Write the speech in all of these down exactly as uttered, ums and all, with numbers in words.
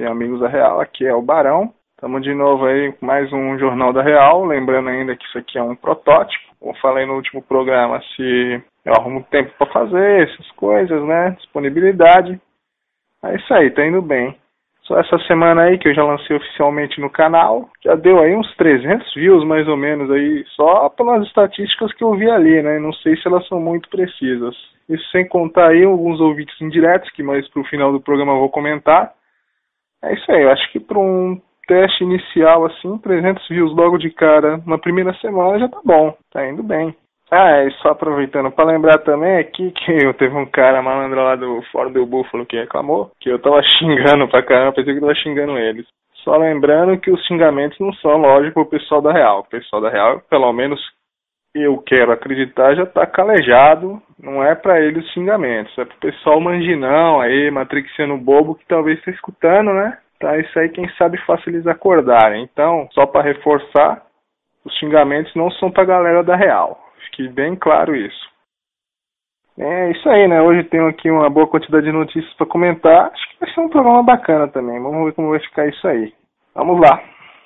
tem amigos da Real, aqui é o Barão. Estamos de novo aí com mais um Jornal da Real, lembrando ainda que isso aqui é um protótipo. Como falei no último programa, se eu arrumo tempo para fazer essas coisas, né, disponibilidade, é isso aí, tá indo bem. Só essa semana aí que eu já lancei oficialmente no canal, já deu aí uns trezentos views mais ou menos aí, só pelas estatísticas que eu vi ali, né, não sei se elas são muito precisas. Isso sem contar aí alguns ouvintes indiretos, que mais pro final do programa eu vou comentar. É isso aí, eu acho que para um teste inicial assim, trezentos views logo de cara na primeira semana já tá bom, tá indo bem. Ah, e só aproveitando para lembrar também aqui que eu teve um cara malandro lá do Fórum do Búfalo que reclamou que eu tava xingando pra caramba, pensei que eu tava xingando eles. Só lembrando que os xingamentos não são, lógico, o pessoal da Real. O pessoal da Real, pelo menos eu quero acreditar, já tá calejado, não é pra eles os xingamentos, é pro pessoal manginão aí, matrixiano bobo que talvez esteja escutando, né? Tá, isso aí quem sabe faça eles acordarem. Então, só pra reforçar, os xingamentos não são pra galera da Real. Fique bem claro isso. É isso aí, né? Hoje tenho aqui uma boa quantidade de notícias para comentar. Acho que vai ser um programa bacana também. Vamos ver como vai ficar isso aí. Vamos lá.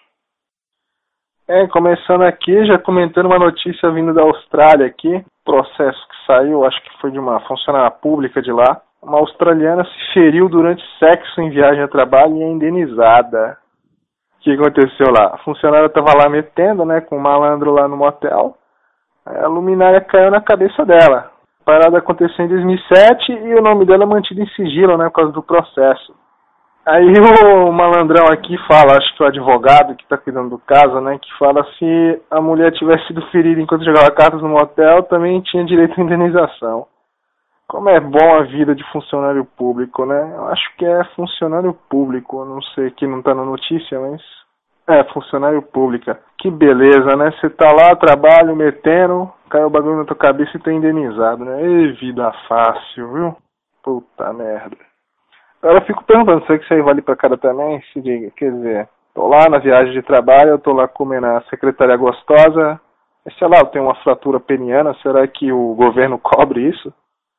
É, começando aqui, já comentando uma notícia vindo da Austrália aqui. Processo que saiu, acho que foi de uma funcionária pública de lá. Uma australiana se feriu durante sexo em viagem a trabalho e é indenizada. O que aconteceu lá? A funcionária estava lá metendo, né, com um malandro lá no motel. A luminária caiu na cabeça dela. A parada aconteceu em dois mil e sete e o nome dela é mantido em sigilo, né, por causa do processo. Aí o malandrão aqui fala, acho que o advogado que está cuidando do caso, né, que fala se a mulher tivesse sido ferida enquanto jogava cartas no motel, também tinha direito à indenização. Como é bom a vida de funcionário público, né? Eu acho que é funcionário público, não sei, aqui não está na notícia, mas... É, funcionário pública. Que beleza, né? Você tá lá, trabalho, metendo, cai o bagulho na tua cabeça e tá indenizado, né? Ei, vida fácil, viu? Puta merda. Agora eu fico perguntando, será que isso aí vale pra cara também? Se diga, quer dizer, tô lá na viagem de trabalho, eu tô lá comendo a secretária gostosa, sei lá, eu tenho uma fratura peniana, será que o governo cobre isso?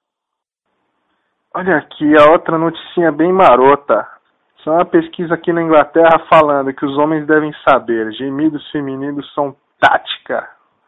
Olha aqui, a outra noticinha bem marota. Só uma pesquisa aqui na Inglaterra falando que os homens devem saber, gemidos femininos são tática.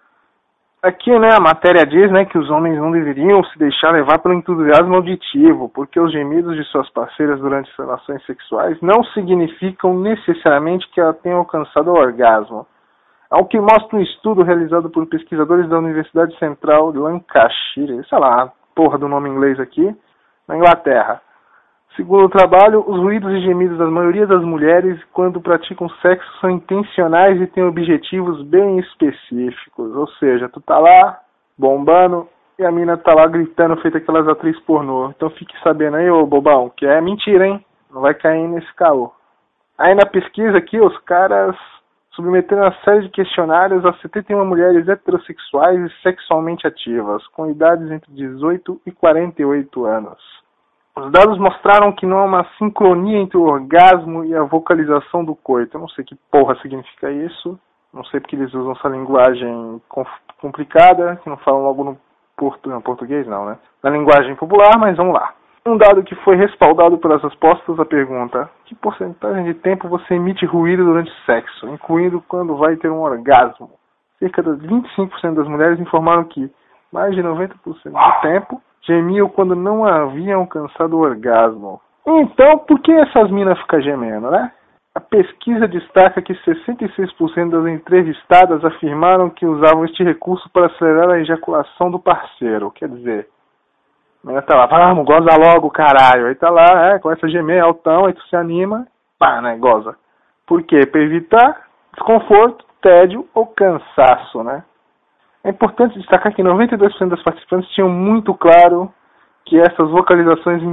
Aqui, né, a matéria diz, né, que os homens não deveriam se deixar levar pelo entusiasmo auditivo, porque os gemidos de suas parceiras durante as relações sexuais não significam necessariamente que ela tenha alcançado o orgasmo. Ao que mostra um estudo realizado por pesquisadores da Universidade Central de Lancashire, sei lá, a porra do nome em inglês aqui, na Inglaterra. Segundo o trabalho, os ruídos e gemidos da maioria das mulheres, quando praticam sexo, são intencionais e têm objetivos bem específicos. Ou seja, tu tá lá, bombando, e a mina tá lá gritando, feita aquelas atrizes pornô. Então fique sabendo aí, ô bobão, que é mentira, hein? Não vai cair nesse caô. Aí na pesquisa aqui, os caras submeteram uma série de questionários a setenta e uma mulheres heterossexuais e sexualmente ativas, com idades entre dezoito e quarenta e oito anos. Os dados mostraram que não há uma sincronia entre o orgasmo e a vocalização do coito. Eu não sei que porra significa isso. Não sei porque eles usam essa linguagem complicada, que não falam logo no, portu... no português, não, né? Na linguagem popular, mas vamos lá. Um dado que foi respaldado pelas respostas à pergunta: que porcentagem de tempo você emite ruído durante o sexo, incluindo quando vai ter um orgasmo? Cerca de vinte e cinco por cento das mulheres informaram que mais de noventa por cento do tempo gemiam quando não haviam alcançado o orgasmo. Então, por que essas minas ficam gemendo, né? A pesquisa destaca que sessenta e seis por cento das entrevistadas afirmaram que usavam este recurso para acelerar a ejaculação do parceiro. Quer dizer, a menina tá lá, vamos, goza logo, caralho. Aí tá lá, é, começa a gemer, altão, aí tu se anima, pá, né, goza. Por quê? Para evitar desconforto, tédio ou cansaço, né? É importante destacar que noventa e dois por cento das participantes tinham muito claro que essas vocalizações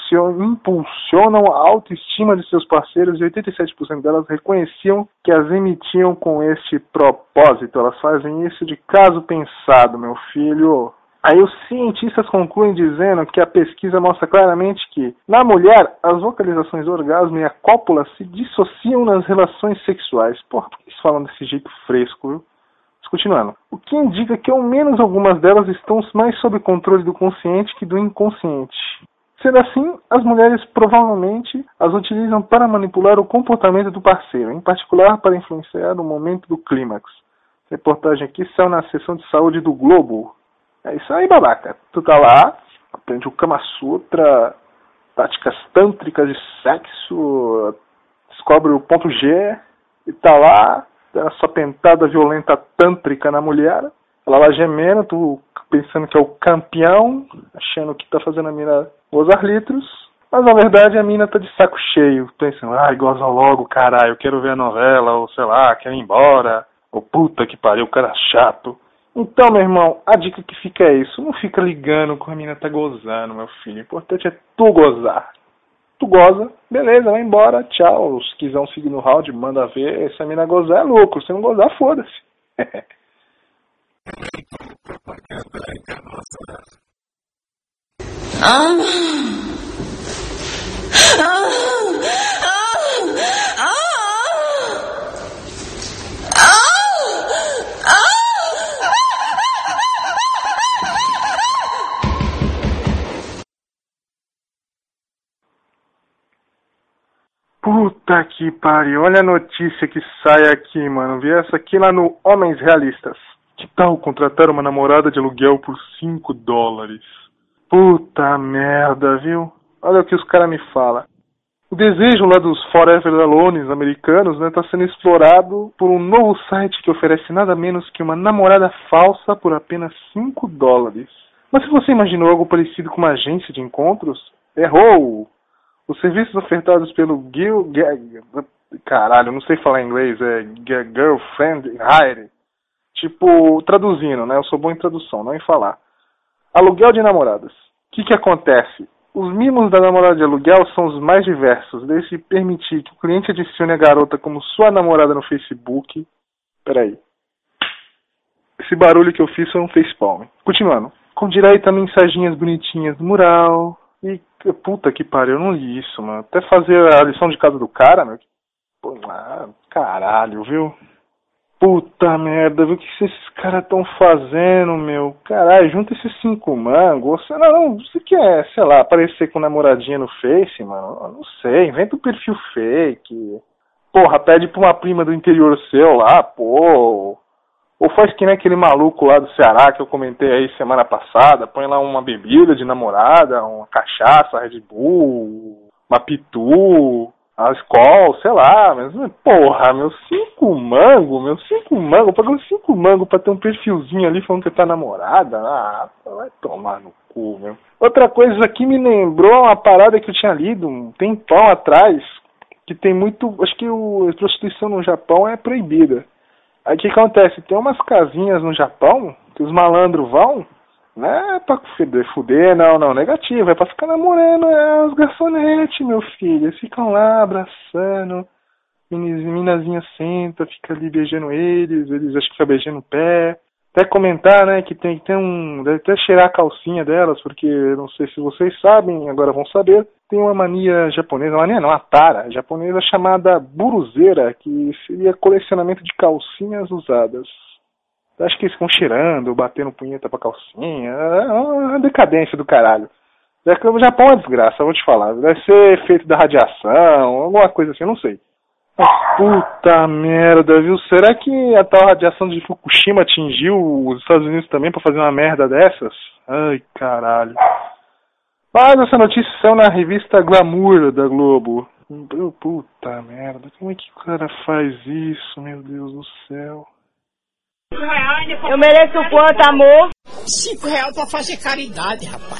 impulsionam a autoestima de seus parceiros e oitenta e sete por cento delas reconheciam que as emitiam com este propósito. Elas fazem isso de caso pensado, meu filho. Aí os cientistas concluem dizendo que a pesquisa mostra claramente que, na mulher, as vocalizações do orgasmo e a cópula se dissociam nas relações sexuais. Porra, por que eles falam desse jeito fresco, viu? Continuando. O que indica que ao menos algumas delas estão mais sob controle do consciente que do inconsciente. Sendo assim, as mulheres provavelmente as utilizam para manipular o comportamento do parceiro, em particular para influenciar o momento do clímax. Reportagem aqui saiu na seção de saúde do Globo. É isso aí, babaca. Tu tá lá, aprende o Kama Sutra, táticas tântricas de sexo, descobre o ponto G e tá lá, dá sua pentada violenta tântrica na mulher. Ela lá gemendo, tu pensando que é o campeão, achando que tá fazendo a mina gozar litros, mas na verdade a mina tá de saco cheio, pensando, ai, goza logo, caralho, eu quero ver a novela, ou sei lá, quero ir embora, ou puta que pariu, cara chato. Então, meu irmão, a dica que fica é isso, não fica ligando com a mina tá gozando, meu filho, o importante é tu gozar. Tu goza, beleza, vai embora, tchau, se quiser um seguir no round, manda ver, se a mina gozar é lucro, se não gozar, foda-se. Ah. Ah. Ah. Ah. Puta que pariu, olha a notícia que sai aqui, mano. Vi essa aqui lá no Homens Realistas. Que tal contratar uma namorada de aluguel por cinco dólares? Puta merda, viu? Olha o que os caras me falam. O desejo lá dos Forever Alones americanos, né, tá sendo explorado por um novo site que oferece nada menos que uma namorada falsa por apenas cinco dólares. Mas se você imaginou algo parecido com uma agência de encontros, errou! Os serviços ofertados pelo Gil... Caralho, não sei falar inglês, é Girlfriend Hire. Tipo, traduzindo, né? Eu sou bom em tradução, não em falar. Aluguel de namoradas. O que que acontece? Os mimos da namorada de aluguel são os mais diversos, desde permitir que o cliente adicione a garota como sua namorada no Facebook. Peraí. Esse barulho que eu fiz foi um facepalm. Continuando. Com direito a mensaginhas bonitinhas no mural. E, puta que pariu, eu não li isso, mano. Até fazer a lição de casa do cara, meu. Pô, ah, caralho, viu? Puta merda, viu o que esses caras estão fazendo, meu? Caralho, junta esses cinco mangos. Não, não, você quer, sei lá, aparecer com namoradinha no Face, mano? Eu não sei, inventa um perfil fake. Porra, pede pra uma prima do interior seu lá, pô. Ou faz que nem aquele maluco lá do Ceará que eu comentei aí semana passada. Põe lá uma bebida de namorada, uma cachaça, Red Bull, uma pitu, a Skol, sei lá. Mas, porra, meu cinco mango, meu cinco mango, pagando cinco mango pra ter um perfilzinho ali falando que tá namorada. Ah, vai tomar no cu, meu. Outra coisa aqui me lembrou uma parada que eu tinha lido um tempão atrás, que tem muito, acho que o, a prostituição no Japão é proibida. Aí o que acontece? Tem umas casinhas no Japão que os malandros vão, né, pra fuder, fuder, não, não, negativo, é pra ficar namorando é, os garçonetes, meu filho. Eles ficam lá abraçando, minazinha senta, fica ali beijando eles, eles acham que fica beijando o pé. Até comentar, né, que tem que ter um, deve até cheirar a calcinha delas, porque não sei se vocês sabem, agora vão saber, tem uma mania japonesa, mania não, uma tara japonesa chamada buruzeira, que seria colecionamento de calcinhas usadas. Acho que eles ficam cheirando, batendo punheta pra calcinha, é uma decadência do caralho. O Japão é desgraça, eu vou te falar, deve ser efeito da radiação, alguma coisa assim, eu não sei. Mas puta merda, viu? Será que a tal radiação de Fukushima atingiu os Estados Unidos também pra fazer uma merda dessas? Ai, caralho. Mas essa notícia saiu na revista Glamour da Globo. Puta merda, como é que o cara faz isso, meu Deus do céu? Eu mereço quanto, amor? Cinco reais pra fazer caridade, rapaz.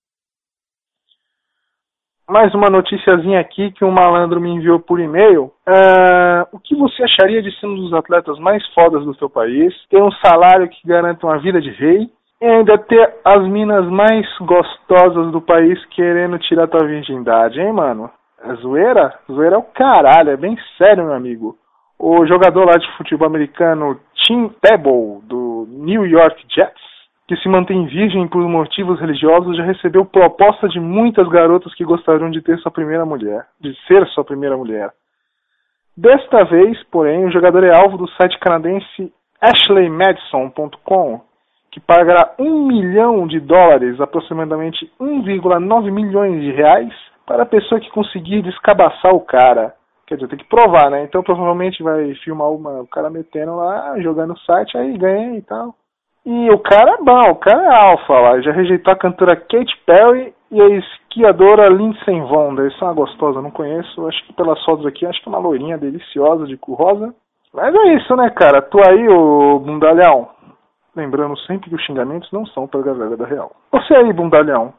Mais uma noticiazinha aqui que um malandro me enviou por e-mail. Uh, o que você acharia de ser um dos atletas mais fodas do seu país, ter um salário que garante uma vida de rei e ainda ter as minas mais gostosas do país querendo tirar tua virgindade, hein, mano? É zoeira? Zoeira é o caralho, é bem sério, meu amigo. O jogador lá de futebol americano Tim Tebow, do New York Jets, que se mantém virgem por motivos religiosos, já recebeu proposta de muitas garotas que gostariam de ter sua primeira mulher, de ser sua primeira mulher. Desta vez, porém, o jogador é alvo do site canadense ashley madison ponto com, que pagará um milhão de dólares, aproximadamente um vírgula nove milhões de reais, para a pessoa que conseguir descabaçar o cara. Quer dizer, tem que provar, né? Então provavelmente vai filmar uma, o cara metendo lá, jogando no site, aí ganha e tal. E o cara é bom, o cara é alfa lá. Já rejeitou a cantora Katy Perry e a esquiadora Lindsey Vonn. Deve ser uma gostosa, não conheço. Acho que pelas fotos aqui, acho que é uma loirinha deliciosa de cor rosa. Mas é isso, né, cara? Tu aí, ô bundalhão. Lembrando sempre que os xingamentos não são pra galera da real. Você aí, bundalhão.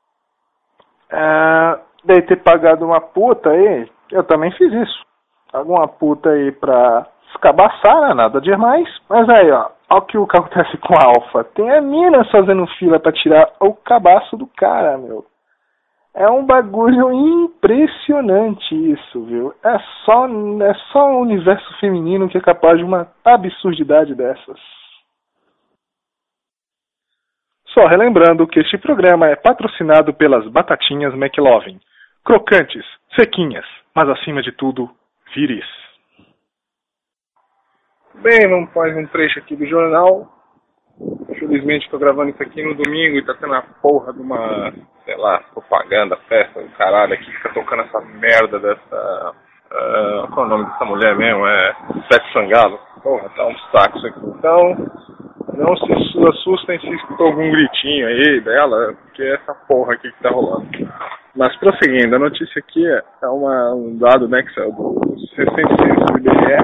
É, deve ter pagado uma puta aí. Eu também fiz isso. Alguma puta aí pra escabaçar, né? Nada demais. Mas aí, ó. Olha o que o que acontece com a Alfa. Tem a mina fazendo fila pra tirar o cabaço do cara, meu. É um bagulho impressionante isso, viu? É só, é só o universo feminino que é capaz de uma absurdidade dessas. Só relembrando que este programa é patrocinado pelas batatinhas McLovin. Crocantes, sequinhas, mas acima de tudo, viris. Bem, vamos fazer um trecho aqui do jornal. Infelizmente estou gravando isso aqui no domingo e tá tendo a porra de uma, sei lá, propaganda, festa do caralho aqui que fica tocando essa merda dessa... Uh, qual é o nome dessa mulher mesmo? É Sete Sangalo. Porra, tá um saco isso aqui. Então, não se assustem se escutou algum gritinho aí dela, porque é essa porra aqui que tá rolando. Mas prosseguindo, a notícia aqui é uma, um dado, né, que saiu do sessenta censo do I B G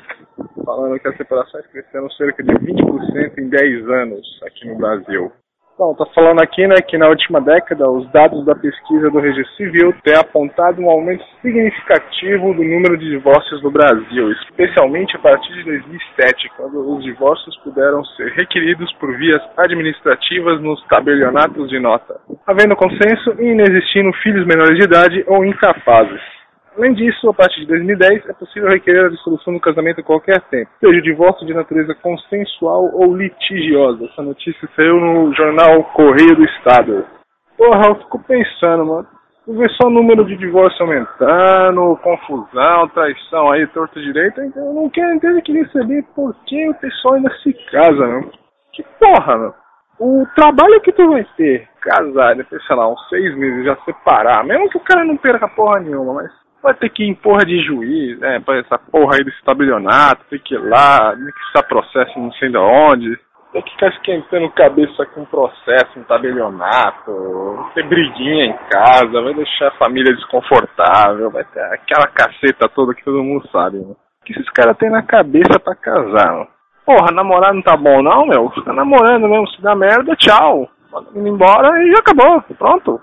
E, falando que as separações cresceram cerca de vinte por cento em dez anos aqui no Brasil. Bom, tá falando aqui, né, que na última década os dados da pesquisa do Registro Civil têm apontado um aumento significativo do número de divórcios no Brasil, especialmente a partir de dois mil e sete, quando os divórcios puderam ser requeridos por vias administrativas nos tabelionatos de nota, havendo consenso e inexistindo filhos menores de idade ou incapazes. Além disso, a partir de dois mil e dez, é possível requerer a dissolução do casamento a qualquer tempo, seja o divórcio de natureza consensual ou litigiosa. Essa notícia saiu no jornal Correio do Estado. Porra, eu fico pensando, mano. Eu vejo só o número de divórcio aumentando, confusão, traição aí, torto direito. Então eu não quero entender, queria saber por que o pessoal ainda se casa, meu. Que porra, meu. O trabalho que tu vai ter, casar, depois, sei lá, uns seis meses, já separar, mesmo que o cara não perca porra nenhuma, mas... vai ter que ir em porra de juiz, né, pra essa porra aí desse tabelionato, tem que ir lá, tem que estar processo não sei de onde, tem que ficar esquentando cabeça com processo, um tabelionato, ter briguinha em casa, vai deixar a família desconfortável, vai ter aquela caceta toda que todo mundo sabe, né? O que esses caras têm na cabeça pra casar, mano? Porra, namorar não tá bom não, meu? Fica namorando mesmo, se dá merda, tchau. Manda ir embora e já acabou, pronto.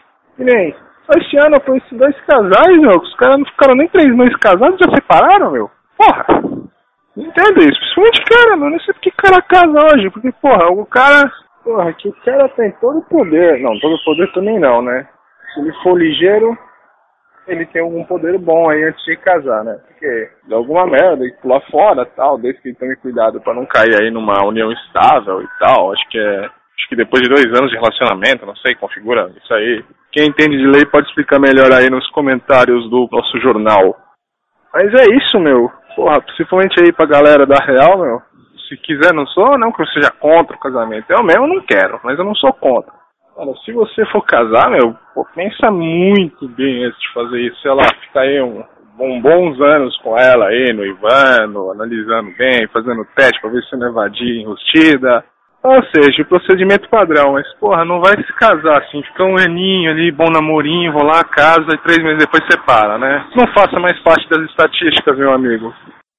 E nem... esse ano eu conheci dois casais, meu, os caras não ficaram nem três meses casados, já separaram, meu. Porra, não entendo isso. Principalmente cara, meu, não sei porque cara casa hoje, porque, porra, o cara, porra, que o cara tem todo o poder, não, todo o poder também não, né. Se ele for ligeiro, ele tem algum poder bom aí antes de casar, né, porque de alguma merda, e pular fora, tal, desde que ele tome cuidado pra não cair aí numa união estável e tal, acho que é, acho que depois de dois anos de relacionamento, não sei, configura isso aí. Quem entende de lei pode explicar melhor aí nos comentários do nosso jornal. Mas é isso, meu. Porra, principalmente aí pra galera da Real, meu. Se quiser, não sou, não que eu seja contra o casamento. Eu mesmo não quero, mas eu não sou contra. Olha, se você for casar, meu, pô, pensa muito bem antes de fazer isso. Sei lá, ficar aí um, um bons anos com ela aí, noivando, analisando bem, fazendo teste pra ver se não é vadia enrustida. Ou seja, o procedimento padrão, mas porra, não vai se casar assim, fica um aninho ali, bom namorinho, vou lá, casa e três meses depois separa, né? Não faça mais parte das estatísticas, meu amigo.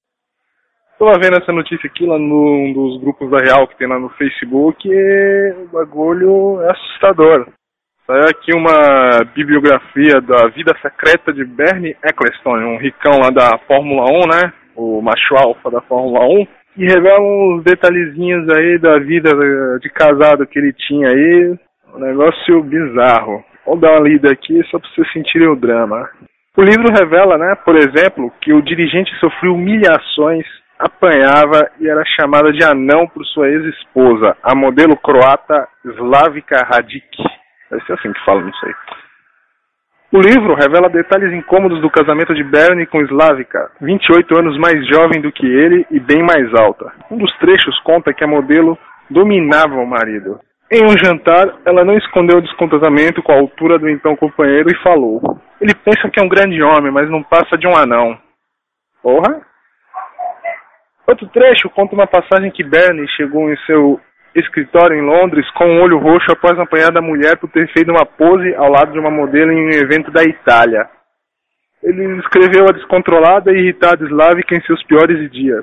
Tô vendo essa notícia aqui lá num dos grupos da Real que tem lá no Facebook e o bagulho é assustador. Saiu aqui uma bibliografia da vida secreta de Bernie Ecclestone, um ricão lá da Fórmula um, né? O macho alfa da Fórmula um. E revela uns detalhezinhos aí da vida de casado que ele tinha aí. Um negócio bizarro. Vou dar uma lida aqui só para vocês sentirem o drama. O livro revela, né, por exemplo, que o dirigente sofreu humilhações, apanhava e era chamada de anão por sua ex-esposa, a modelo croata Slavika Radic. Deve ser assim que fala, não sei. O livro revela detalhes incômodos do casamento de Bernie com Slavika, vinte e oito anos mais jovem do que ele e bem mais alta. Um dos trechos conta que a modelo dominava o marido. Em um jantar, ela não escondeu o descontentamento com a altura do então companheiro e falou: ele pensa que é um grande homem, mas não passa de um anão. Porra! Outro trecho conta uma passagem que Bernie chegou em seu escritório em Londres com um olho roxo após apanhar da mulher por ter feito uma pose ao lado de uma modelo em um evento da Itália. Ele escreveu a descontrolada e irritada eslávica em seus piores dias.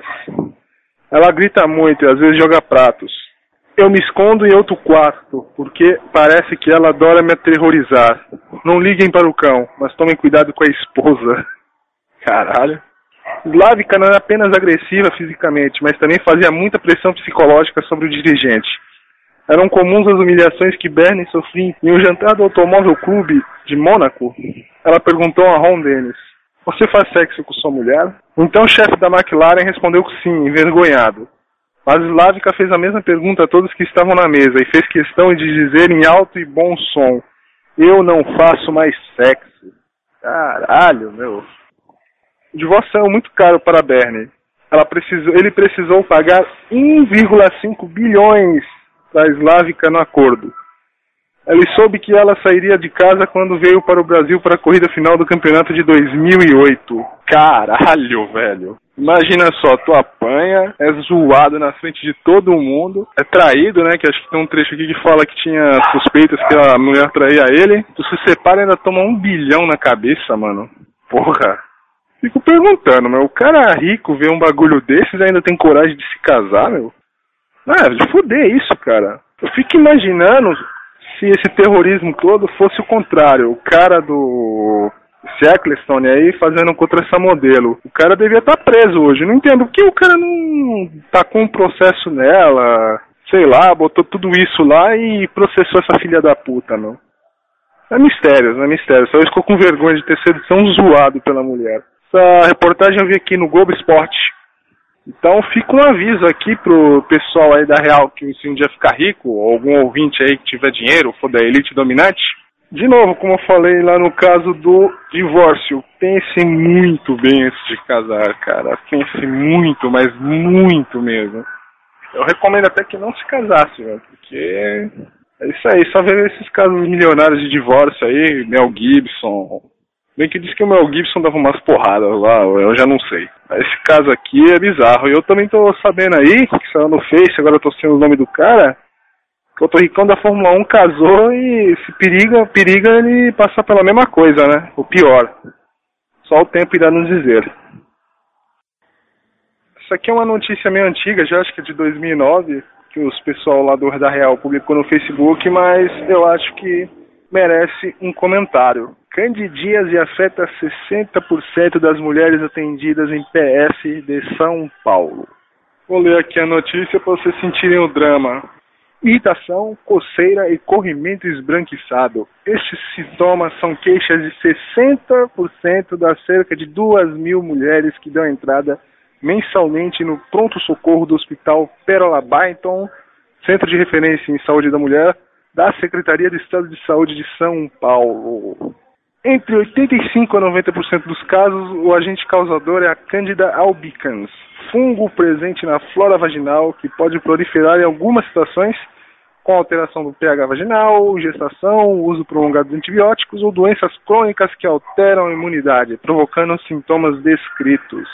Ela grita muito e às vezes joga pratos. Eu me escondo em outro quarto, porque parece que ela adora me aterrorizar. Não liguem para o cão, mas tomem cuidado com a esposa. Caralho. Slávica não era apenas agressiva fisicamente, mas também fazia muita pressão psicológica sobre o dirigente. Eram comuns as humilhações que Bernie sofria em um jantar do Automóvel Clube de Mônaco. Ela perguntou a Ron Dennis: você faz sexo com sua mulher? Então o chefe da McLaren respondeu que sim, envergonhado. Mas Slávica fez a mesma pergunta a todos que estavam na mesa e fez questão de dizer em alto e bom som: eu não faço mais sexo. Caralho, meu. O divórcio saiu muito caro para Bernie. Ela precisou, ele precisou pagar um vírgula cinco bilhões para a Slávica no acordo. Ele soube que ela sairia de casa quando veio para o Brasil para a corrida final do campeonato de dois mil e oito. Caralho, velho. Imagina só, tu apanha, é zoado na frente de todo mundo, é traído, né, que acho que tem um trecho aqui que fala que tinha suspeitas que a mulher traía ele. Tu se separa e ainda toma um bilhão na cabeça, mano. Porra. Fico perguntando, meu, o cara rico vê um bagulho desses e ainda tem coragem de se casar, meu? Ah, de fuder isso, cara. Eu fico imaginando se esse terrorismo todo fosse o contrário. O cara do Ecclestone aí fazendo contra essa modelo. O cara devia estar preso hoje. Não entendo por que o cara não tacou um processo nela, sei lá, botou tudo isso lá e processou essa filha da puta, meu. É mistério, não é mistério. Só ficou com vergonha de ter sido tão zoado pela mulher. Essa reportagem eu vi aqui no Globo Esporte. Então fica um aviso aqui pro pessoal aí da Real que se um dia ficar rico, ou algum ouvinte aí que tiver dinheiro, for da elite dominante. De novo, como eu falei lá no caso do divórcio, pense muito bem antes de casar, cara. Pense muito, mas muito mesmo. Eu recomendo até que não se casasse, velho, porque é isso aí, só ver esses casos milionários de divórcio aí, Mel Gibson. Bem que diz que o Mel Gibson dava umas porradas lá, eu já não sei. Esse caso aqui é bizarro. E eu também tô sabendo aí, que saiu no Face, agora eu tô sendo o nome do cara, que o Torricão da Fórmula um casou e se periga, periga ele passar pela mesma coisa, né? O pior. Só o tempo irá nos dizer. Isso aqui é uma notícia meio antiga, já acho que é de dois mil e nove, que os pessoal lá do da Real publicou no Facebook, mas eu acho que merece um comentário. Candidíase afeta sessenta por cento das mulheres atendidas em P S de São Paulo. Vou ler aqui a notícia para vocês sentirem o drama. Irritação, coceira e corrimento esbranquiçado. Estes sintomas são queixas de sessenta por cento das cerca de duas mil mulheres que dão entrada mensalmente no pronto-socorro do Hospital Pérola Byton, Centro de Referência em Saúde da Mulher, da Secretaria de Estado de Saúde de São Paulo. Entre oitenta e cinco por cento a noventa por cento dos casos, o agente causador é a Candida albicans, fungo presente na flora vaginal que pode proliferar em algumas situações com alteração do pH vaginal, gestação, uso prolongado de antibióticos ou doenças crônicas que alteram a imunidade, provocando sintomas descritos.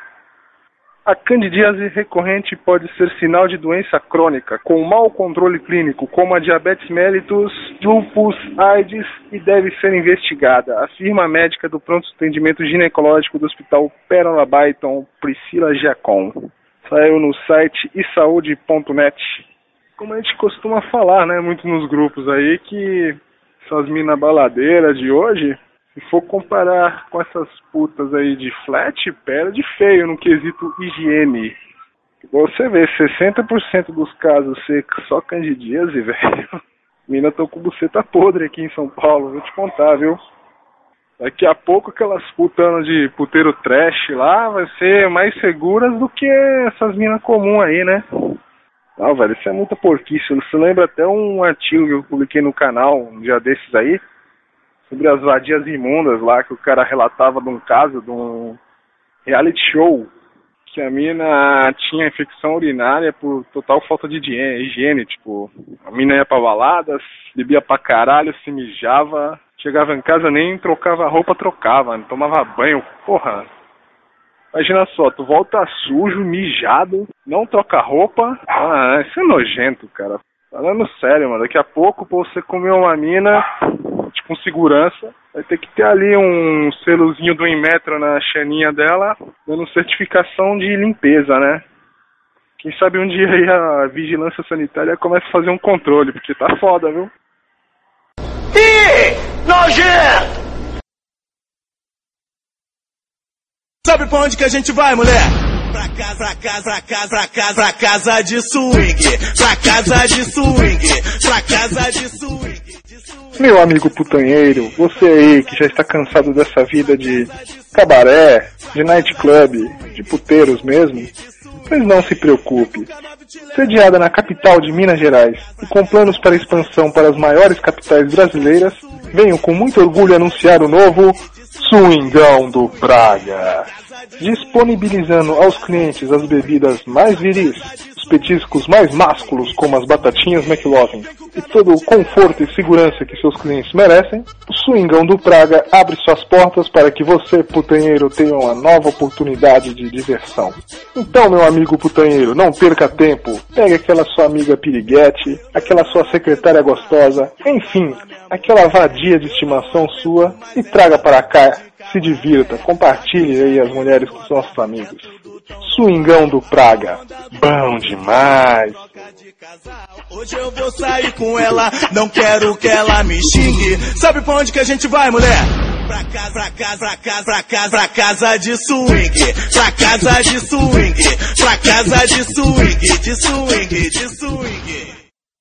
A candidíase recorrente pode ser sinal de doença crônica, com mau controle clínico, como a diabetes mellitus, lúpus, AIDS, e deve ser investigada, afirma a médica do pronto atendimento ginecológico do Hospital Pérola Byton, Priscila Giacom. Saiu no site e saúde ponto net. Como a gente costuma falar, né, muito nos grupos aí, que essas minas baladeiras de hoje, se for comparar com essas putas aí de flat, perde feio no quesito higiene. Você vê, sessenta por cento dos casos ser só candidíase, velho. Mina tô com buceta podre aqui em São Paulo, vou te contar, viu? Daqui a pouco aquelas putanas de puteiro trash lá vai ser mais seguras do que essas minas comuns aí, né? Não, velho, isso é muita porquice. Você lembra até um artigo que eu publiquei no canal um dia desses aí, sobre as vadias imundas lá, que o cara relatava de um caso, de um reality show, que a mina tinha infecção urinária por total falta de higiene, tipo, a mina ia pra baladas, bebia pra caralho, se mijava, chegava em casa nem trocava roupa, trocava, não tomava banho, porra. Imagina só, tu volta sujo, mijado, não troca roupa, ah, isso é nojento, cara. Falando sério, mano, daqui a pouco pra você comer uma mina, tipo, com segurança, vai ter que ter ali um selozinho do Inmetro na chaninha dela, dando certificação de limpeza, né? Quem sabe um dia aí a vigilância sanitária começa a fazer um controle, porque tá foda, viu? Ih, nojento! Sabe pra onde que a gente vai, mulher? Pra casa, pra casa, pra casa, pra casa, pra casa de swing. Pra casa de swing. Pra casa de swing. De swing. Meu amigo putanheiro, você aí que já está cansado dessa vida de cabaré, de nightclub, de puteiros mesmo, mas não se preocupe. Sediada na capital de Minas Gerais e com planos para expansão para as maiores capitais brasileiras, venho com muito orgulho anunciar o novo Swingão do Praga, disponibilizando aos clientes as bebidas mais viris, os petiscos mais másculos como as batatinhas McLovin e todo o conforto e segurança que seus clientes merecem. O Swingão do Praga abre suas portas para que você, putanheiro, tenha uma nova oportunidade de diversão. Então, meu amigo putanheiro, não perca tempo, pegue aquela sua amiga piriguete, aquela sua secretária gostosa, enfim, aquela vadia de estimação sua e traga para cá, se divirta, compartilhe aí as mulheres com seus amigos. Swingão do Praga, bom demais! Hoje eu vou sair com ela, não quero que ela me xingue. Sabe pra onde que a gente vai, mulher? Pra casa, pra casa, pra casa, pra casa, pra casa de swing. Pra casa de swing. Pra casa de swing, de swing, de swing.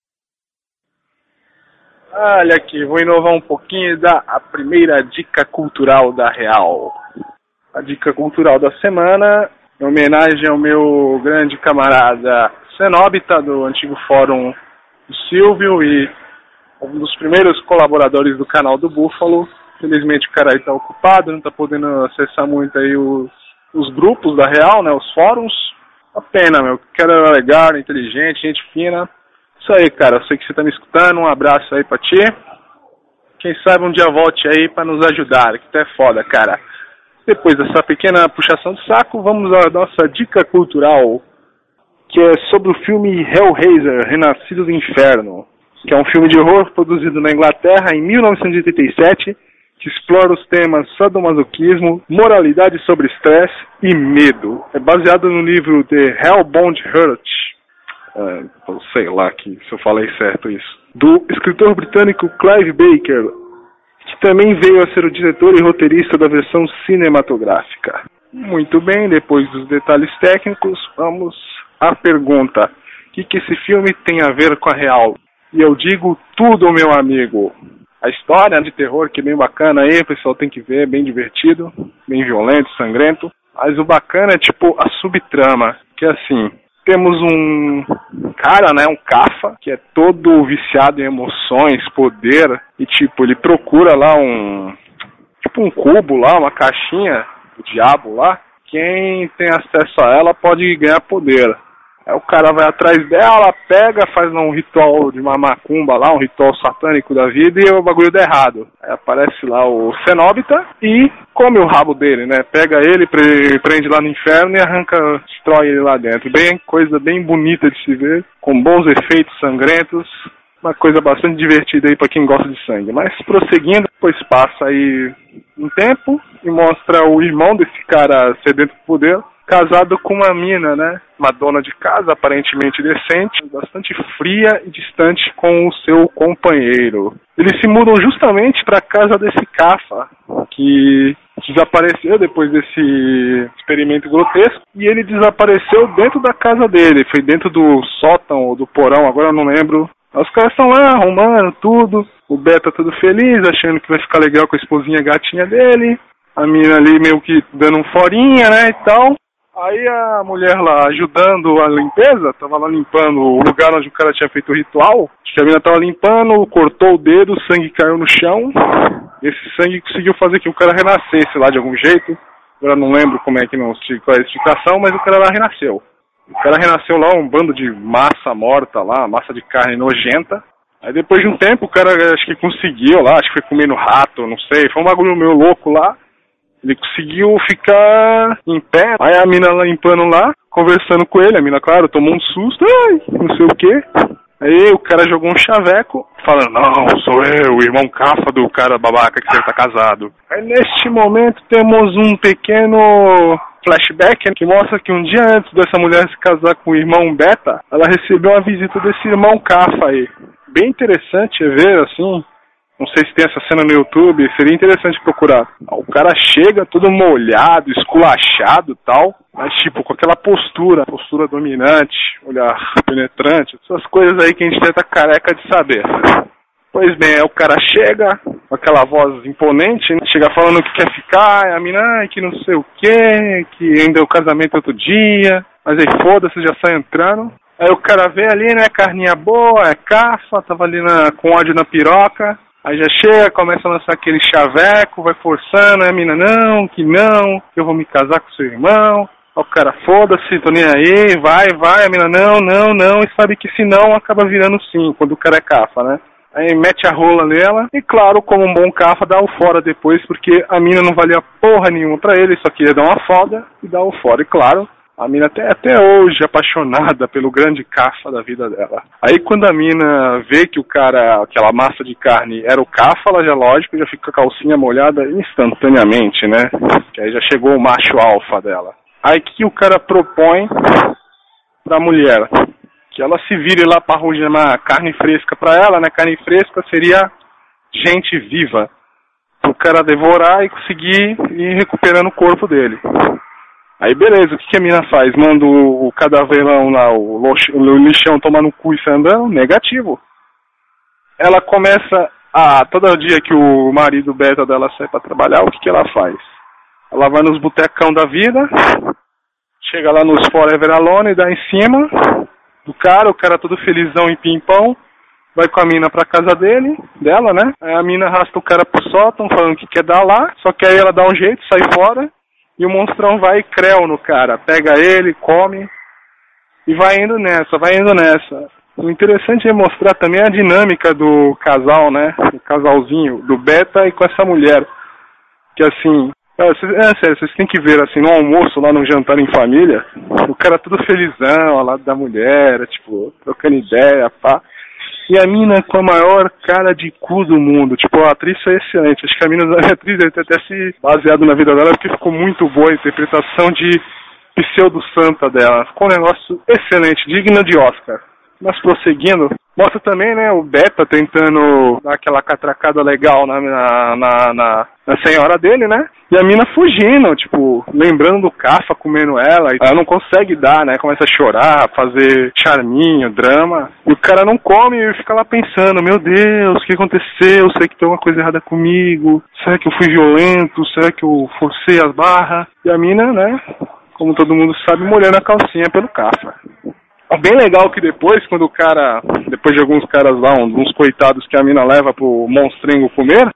Olha aqui, vou inovar um pouquinho e dar a primeira dica cultural da Real. A dica cultural da semana, em homenagem ao meu grande camarada Cenóbita, do antigo fórum do Silvio e um dos primeiros colaboradores do canal do Búfalo. Infelizmente o cara aí tá ocupado, não tá podendo acessar muito aí os, os grupos da Real, né, os fóruns. Uma pena, meu, o cara era legal, inteligente, gente fina. Isso aí, cara, eu sei que você tá me escutando, um abraço aí pra ti. Quem sabe um dia volte aí pra nos ajudar, que tu é foda, cara. Depois dessa pequena puxação de saco, vamos à nossa dica cultural, que é sobre o filme Hellraiser, Renascido do Inferno, que é um filme de horror produzido na Inglaterra em mil novecentos e oitenta e sete, que explora os temas sadomasoquismo, moralidade sobre estresse e medo. É baseado no livro The Hellbound Heart, uh, sei lá que, se eu falei certo isso, do escritor britânico Clive Barker, que também veio a ser o diretor e roteirista da versão cinematográfica. Muito bem, depois dos detalhes técnicos, vamos à pergunta: o que, que esse filme tem a ver com a Real? E eu digo tudo, meu amigo. A história de terror, que é bem bacana aí, o pessoal tem que ver, bem divertido, bem violento, sangrento. Mas o bacana é tipo a subtrama, que é assim, temos um cara, né, um cafa, que é todo viciado em emoções, poder, e tipo, ele procura lá um, tipo um cubo lá, uma caixinha do diabo lá, quem tem acesso a ela pode ganhar poder. Aí o cara vai atrás dela, pega, faz um ritual de uma macumba lá, um ritual satânico da vida, e o bagulho dá errado. Aí aparece lá o Cenóbita e come o rabo dele, né? Pega ele, prende lá no inferno e arranca, destrói ele lá dentro. Bem, coisa bem bonita de se ver, com bons efeitos sangrentos, uma coisa bastante divertida aí pra quem gosta de sangue. Mas prosseguindo, depois passa aí um tempo e mostra o irmão desse cara sedento por poder, casado com uma mina, né? Uma dona de casa, aparentemente decente, bastante fria e distante com o seu companheiro. Eles se mudam justamente para a casa desse cafa, que desapareceu depois desse experimento grotesco, e ele desapareceu dentro da casa dele, foi dentro do sótão ou do porão, agora eu não lembro. Os caras estão lá arrumando tudo, o Beto tá tudo feliz, achando que vai ficar legal com a esposinha gatinha dele, a mina ali meio que dando um forinha, né, e tal. Aí a mulher lá ajudando a limpeza, tava lá limpando o lugar onde o cara tinha feito o ritual. Acho que a menina tava limpando, cortou o dedo, o sangue caiu no chão. Esse sangue conseguiu fazer que o cara renascesse lá de algum jeito. agora não lembro como é que não, qual é a explicação, mas o cara lá renasceu. O cara renasceu lá, um bando de massa morta lá, massa de carne nojenta. Aí depois de um tempo o cara acho que conseguiu lá, acho que foi comendo rato, não sei, foi um bagulho meio louco lá. Ele conseguiu ficar em pé, aí a mina lá limpando lá, conversando com ele, a mina, claro, tomou um susto, ai, não sei o quê. Aí o cara jogou um chaveco, falando, não, sou eu, o irmão cafa do cara babaca que você tá casado. Aí neste momento temos um pequeno flashback que mostra que um dia antes dessa mulher se casar com o irmão Beta, ela recebeu uma visita desse irmão cafa aí. Bem interessante ver, assim, não sei se tem essa cena no YouTube, seria interessante procurar. O cara chega todo molhado, esculachado e tal, mas tipo, com aquela postura, postura dominante, olhar penetrante, essas coisas aí que a gente tenta careca de saber. Pois bem, aí o cara chega, com aquela voz imponente, né? Chega falando que quer ficar, a mina, ai, que não sei o que, que ainda é o casamento outro dia, mas aí foda-se, já sai entrando. Aí o cara vê ali, né, carninha boa, é cafa, tava ali na, com ódio na piroca. Aí já chega, começa a lançar aquele chaveco, vai forçando, a mina, não, que não, que eu vou me casar com seu irmão. Aí o cara, foda-se, tô nem aí, vai, vai, a mina, não, não, não, e sabe que se não, acaba virando sim, quando o cara é cafa, né? Aí mete a rola nela, e claro, como um bom cafa, dá o fora depois, porque a mina não valia porra nenhuma pra ele, só queria dar uma foda e dar o fora, e claro, a mina até, até hoje apaixonada pelo grande cafa da vida dela. Aí quando a mina vê que o cara, aquela massa de carne era o cafa, ela já, lógico, já fica com a calcinha molhada instantaneamente, né? Que aí já chegou o macho alfa dela. Aí que o cara propõe pra mulher? Que ela se vire lá pra arrumar carne fresca pra ela, né? Carne fresca seria gente viva. Pro cara devorar e conseguir ir recuperando o corpo dele. Aí beleza, o que, que a mina faz? Manda o, o cadaverão lá, o, o lixão tomar no cu e sai andando? Negativo. Ela começa a, todo dia que o marido beta dela sai pra trabalhar, o que, que ela faz? Ela vai nos botecão da vida, chega lá nos Forever Alone, dá em cima do cara, o cara todo felizão em pimpão, vai com a mina pra casa dele, dela, né? Aí a mina arrasta o cara pro sótão, falando que quer dar lá, só que aí ela dá um jeito, sai fora, e o monstrão vai e creu no cara, pega ele, come, e vai indo nessa, vai indo nessa. O interessante é mostrar também a dinâmica do casal, né? O casalzinho, do Beta e com essa mulher. Que assim, é, é sério, vocês têm que ver assim, no almoço, lá no jantar em família, o cara todo felizão, ao lado da mulher, tipo, trocando ideia, pá. E a mina com a maior cara de cu do mundo. Tipo, a atriz foi excelente. Acho que a mina, a atriz deve ter até se baseado na vida dela, porque ficou muito boa a interpretação de pseudo-santa dela. Ficou um negócio excelente, digno de Oscar. Mas prosseguindo, mostra também, né, o Beta tentando dar aquela catracada legal na, na, na, na, na senhora dele, né? E a mina fugindo, tipo, lembrando do cafa, comendo ela. Ela não consegue dar, né? Começa a chorar, fazer charminho, drama. E o cara não come e fica lá pensando, meu Deus, o que aconteceu? Será que tem alguma coisa errada comigo? Será que eu fui violento? Será que eu forcei as barras? E a mina, né, como todo mundo sabe, molhando a calcinha pelo cafa. É bem legal que depois, quando o cara, depois de alguns caras lá, uns coitados que a mina leva pro monstrengo comer,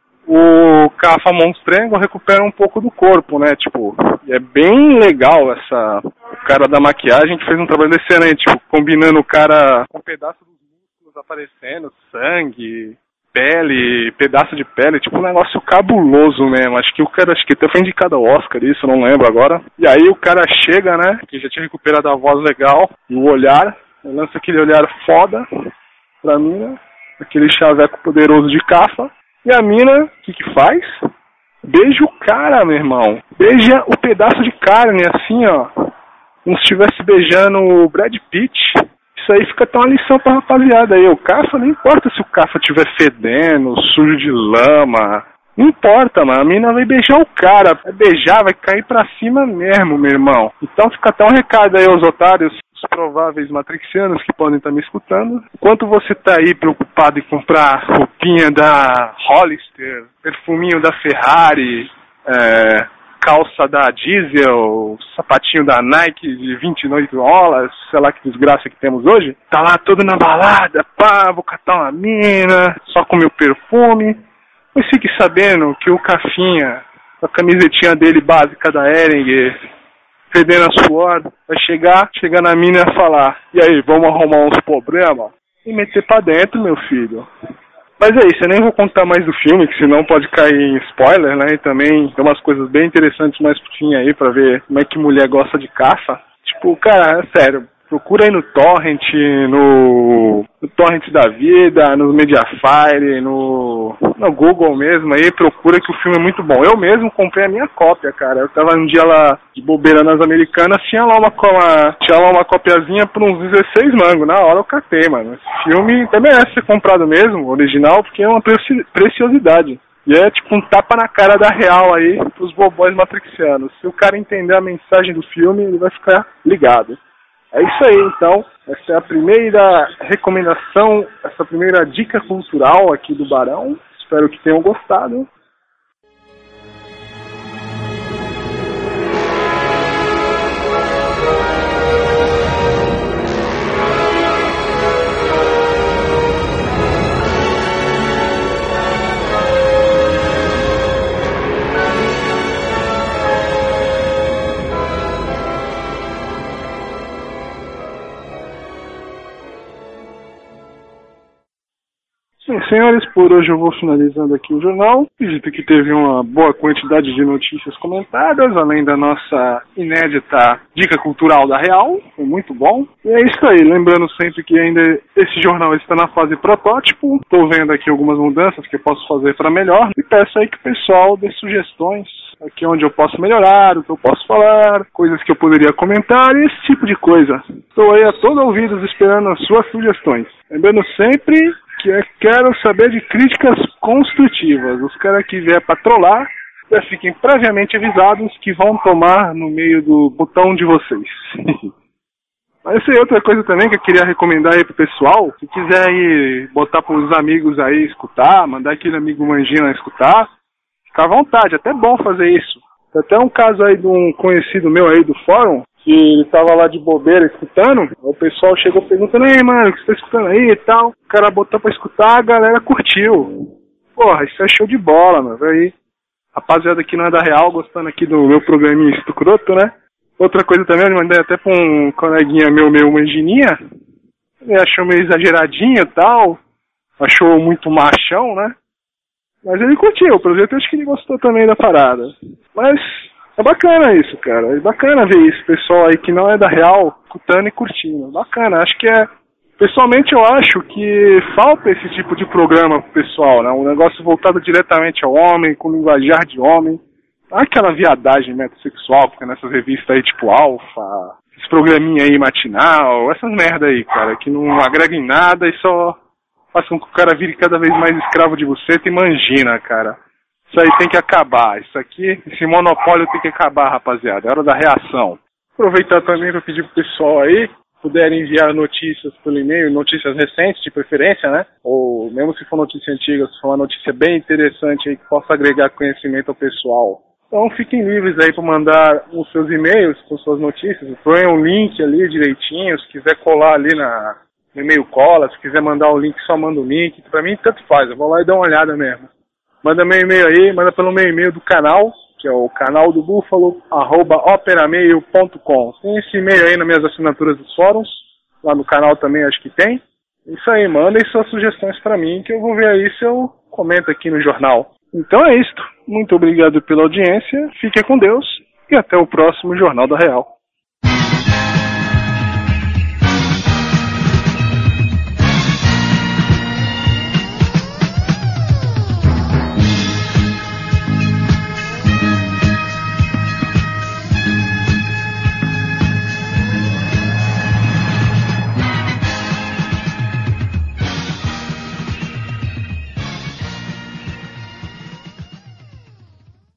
o cafa monstrengo recupera um pouco do corpo, né, tipo, é bem legal essa, o cara da maquiagem que fez um trabalho excelente, tipo, combinando o cara com um pedaço dos músculos aparecendo, sangue, pele, pedaço de pele, tipo um negócio cabuloso mesmo. Acho que o cara, acho que até foi indicado ao Oscar isso, não lembro agora. E aí o cara chega, né, que já tinha recuperado a voz legal e o olhar, lança aquele olhar foda pra mina, aquele chaveco poderoso de cafa. E a mina, o que que faz? Beija o cara, meu irmão. Beija o pedaço de carne, assim, ó, como se estivesse beijando o Brad Pitt. Isso aí fica até uma lição pra rapaziada aí. O cafa, não importa se o cafa estiver fedendo, sujo de lama. Não importa, mano. A mina vai beijar o cara. Vai beijar, vai cair pra cima mesmo, meu irmão. Então fica até um recado aí aos otários, os prováveis matrixianos que podem estar me escutando. Enquanto você tá aí preocupado em comprar roupinha da Hollister, perfuminho da Ferrari, é... calça da Diesel, sapatinho da Nike de vinte e nove dólares, sei lá que desgraça que temos hoje, tá lá todo na balada, pá, vou catar uma mina, só com meu perfume. Mas fique sabendo que o cafinha, a camisetinha dele básica da Hering, fedendo a suor, vai chegar, chegar na mina e falar, e aí, vamos arrumar uns problemas? E meter pra dentro, meu filho. Mas é isso, eu nem vou contar mais do filme, que senão pode cair em spoiler, né? E também tem umas coisas bem interessantes mais pro fim aí, pra ver como é que mulher gosta de caça. Tipo, cara, é sério, procura aí no Torrent, no, no Torrent da vida, no Mediafire, no, no Google mesmo aí, procura que o filme é muito bom. Eu mesmo comprei a minha cópia, cara. Eu tava um dia lá de bobeira nas Americanas, tinha lá uma, uma, tinha lá uma copiazinha por uns dezesseis mangos. Na hora eu catei, mano. Esse filme até merece ser comprado mesmo, original, porque é uma preci- preciosidade. E é tipo um tapa na cara da real aí pros bobóis matrixianos. Se o cara entender a mensagem do filme, ele vai ficar ligado. É isso aí, então. Essa é a primeira recomendação, essa primeira dica cultural aqui do Barão. Espero que tenham gostado. Sim, senhores, por hoje eu vou finalizando aqui o jornal. Acredito que teve uma boa quantidade de notícias comentadas, além da nossa inédita dica cultural da Real. Foi muito bom. E é isso aí, lembrando sempre que ainda esse jornal está na fase protótipo. Estou vendo aqui algumas mudanças que eu posso fazer para melhor. E peço aí que o pessoal dê sugestões aqui onde eu posso melhorar, o que eu posso falar, coisas que eu poderia comentar e esse tipo de coisa. Estou aí a todo ouvidos esperando as suas sugestões. Lembrando sempre que eu quero saber de críticas construtivas. Os caras que vier pra trollar, já fiquem previamente avisados que vão tomar no meio do botão de vocês. Mas essa é outra coisa também que eu queria recomendar aí pro pessoal. Se quiser aí botar pros amigos aí escutar, mandar aquele amigo manjinho escutar, fica à vontade, até bom fazer isso. Tem até um caso aí de um conhecido meu aí do fórum, que ele tava lá de bobeira escutando, o pessoal chegou perguntando, ei mano, o que você tá escutando aí e tal? O cara botou pra escutar, a galera curtiu. Porra, isso é show de bola, mano, aí. Rapaziada que não é da Real, gostando aqui do meu programinha escroto, né? Outra coisa também, eu mandei até pra um coleguinha meu, meu mangininha, ele achou meio exageradinho e tal, achou muito machão, né? Mas ele curtiu, pelo jeito eu acho que ele gostou também da parada. Mas é bacana isso, cara. É bacana ver isso, pessoal aí que não é da Real, escutando e curtindo. Bacana, acho que é... Pessoalmente eu acho que falta esse tipo de programa pro pessoal, né? Um negócio voltado diretamente ao homem, com linguajar de homem. Não é aquela viadagem metrosexual, porque nessas revistas aí tipo Alfa, esses programinha aí matinal, essas merda aí, cara, que não agrega em nada e só faz com que o cara vire cada vez mais escravo de você e imagina, cara. Isso aí tem que acabar. Isso aqui, esse monopólio tem que acabar, rapaziada. É hora da reação. Aproveitar também para pedir pro pessoal aí, puderem enviar notícias pelo e-mail, notícias recentes de preferência, né? Ou mesmo se for notícia antiga, se for uma notícia bem interessante aí que possa agregar conhecimento ao pessoal. Então fiquem livres aí para mandar os seus e-mails com suas notícias. Põe um link ali direitinho, se quiser colar ali na, no e-mail cola, se quiser mandar o link, só manda o link. Para mim tanto faz, eu vou lá e dar uma olhada mesmo. Manda meu e-mail aí, manda pelo meu e-mail do canal, que é o canal do Búfalo, arroba operameio ponto com. Tem esse e-mail aí nas minhas assinaturas dos fóruns, lá no canal também acho que tem. Isso aí, mandem suas sugestões para mim, que eu vou ver aí se eu comento aqui no jornal. Então é isto. Muito obrigado pela audiência, fique com Deus e até o próximo Jornal da Real.